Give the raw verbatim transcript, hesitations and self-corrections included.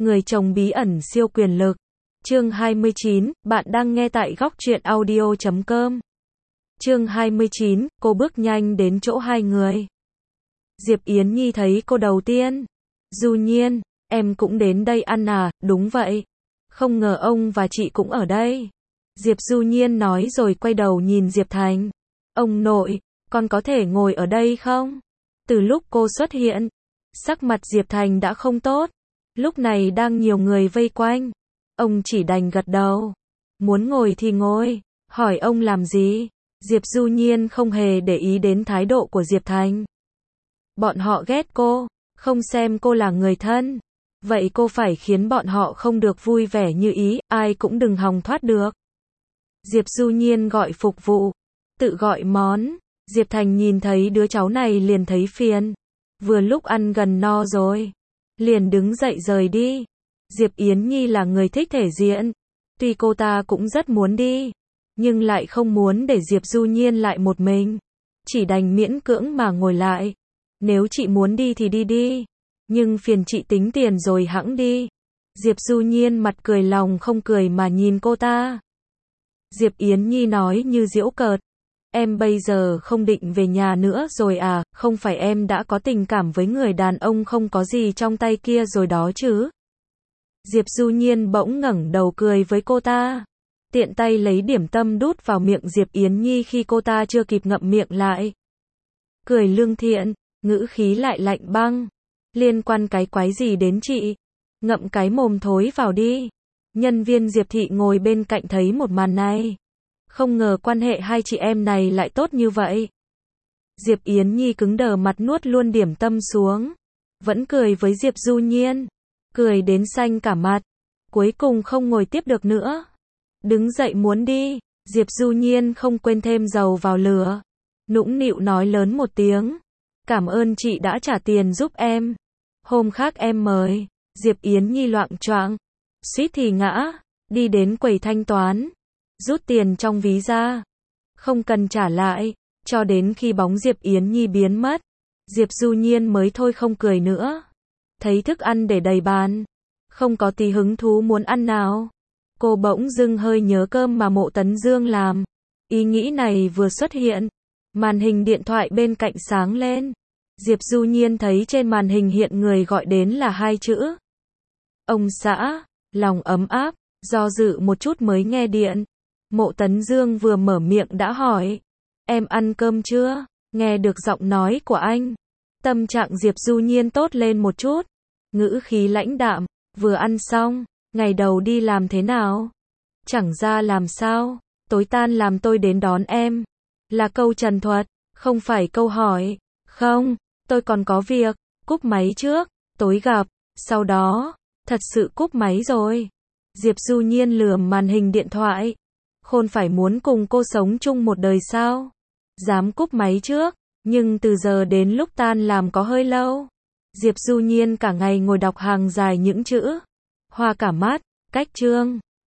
Người chồng bí ẩn siêu quyền lực. Chương hai mươi chín, bạn đang nghe tại góc truyện audio chấm com. Chương hai mươi chín, cô bước nhanh đến chỗ hai người. Diệp Yến Nhi thấy cô đầu tiên. Du Nhiên, em cũng đến đây ăn à? Đúng vậy. Không ngờ ông và chị cũng ở đây. Diệp Du Nhiên nói rồi quay đầu nhìn Diệp Thành. Ông nội, con có thể ngồi ở đây không? Từ lúc cô xuất hiện, sắc mặt Diệp Thành đã không tốt. Lúc này đang nhiều người vây quanh. Ông chỉ đành gật đầu. Muốn ngồi thì ngồi. Hỏi ông làm gì? Diệp Du Nhiên không hề để ý đến thái độ của Diệp Thành. Bọn họ ghét cô, không xem cô là người thân. Vậy cô phải khiến bọn họ không được vui vẻ như ý, ai cũng đừng hòng thoát được. Diệp Du Nhiên gọi phục vụ, tự gọi món. Diệp Thành nhìn thấy đứa cháu này liền thấy phiền. Vừa lúc ăn gần no rồi, liền đứng dậy rời đi. Diệp Yến Nhi là người thích thể diện. Tuy cô ta cũng rất muốn đi, nhưng lại không muốn để Diệp Du Nhiên lại một mình. Chỉ đành miễn cưỡng mà ngồi lại. Nếu chị muốn đi thì đi đi. Nhưng phiền chị tính tiền rồi hẵng đi. Diệp Du Nhiên mặt cười lòng không cười mà nhìn cô ta. Diệp Yến Nhi nói như giễu cợt. Em bây giờ không định về nhà nữa rồi à? Không phải em đã có tình cảm với người đàn ông không có gì trong tay kia rồi đó chứ? Diệp Du Nhiên bỗng ngẩng đầu cười với cô ta. Tiện tay lấy điểm tâm đút vào miệng Diệp Yến Nhi khi cô ta chưa kịp ngậm miệng lại. Cười lương thiện, ngữ khí lại lạnh băng. Liên quan cái quái gì đến chị? Ngậm cái mồm thối vào đi. Nhân viên Diệp Thị ngồi bên cạnh thấy một màn này. Không ngờ quan hệ hai chị em này lại tốt như vậy. Diệp Yến Nhi cứng đờ mặt nuốt luôn điểm tâm xuống. Vẫn cười với Diệp Du Nhiên. Cười đến xanh cả mặt. Cuối cùng không ngồi tiếp được nữa. Đứng dậy muốn đi. Diệp Du Nhiên không quên thêm dầu vào lửa. Nũng nịu nói lớn một tiếng. Cảm ơn chị đã trả tiền giúp em. Hôm khác em mời. Diệp Yến Nhi loạng choạng. Suýt thì ngã. Đi đến quầy thanh toán. Rút tiền trong ví ra. Không cần trả lại. Cho đến khi bóng Diệp Yến Nhi biến mất. Diệp Du Nhiên mới thôi không cười nữa. Thấy thức ăn để đầy bàn. Không có tí hứng thú muốn ăn nào. Cô bỗng dưng hơi nhớ cơm mà Mộ Tấn Dương làm. Ý nghĩ này vừa xuất hiện. Màn hình điện thoại bên cạnh sáng lên. Diệp Du Nhiên thấy trên màn hình hiện người gọi đến là hai chữ. Ông xã, lòng ấm áp, do dự một chút mới nghe điện. Mộ Tấn Dương vừa mở miệng đã hỏi. Em ăn cơm chưa? Nghe được giọng nói của anh. Tâm trạng Diệp Du Nhiên tốt lên một chút. Ngữ khí lãnh đạm, vừa ăn xong, ngày đầu đi làm thế nào? Chẳng ra làm sao, tối tan làm tôi đến đón em. Là câu trần thuật, không phải câu hỏi. Không, tôi còn có việc, cúp máy trước, tối gặp, sau đó, thật sự cúp máy rồi. Diệp Du Nhiên lườm màn hình điện thoại. Khôn phải muốn cùng cô sống chung một đời sao? Dám cúp máy trước, nhưng từ giờ đến lúc tan làm có hơi lâu. Diệp Du Nhiên cả ngày ngồi đọc hàng dài những chữ. Hoa cả mắt, cách chương.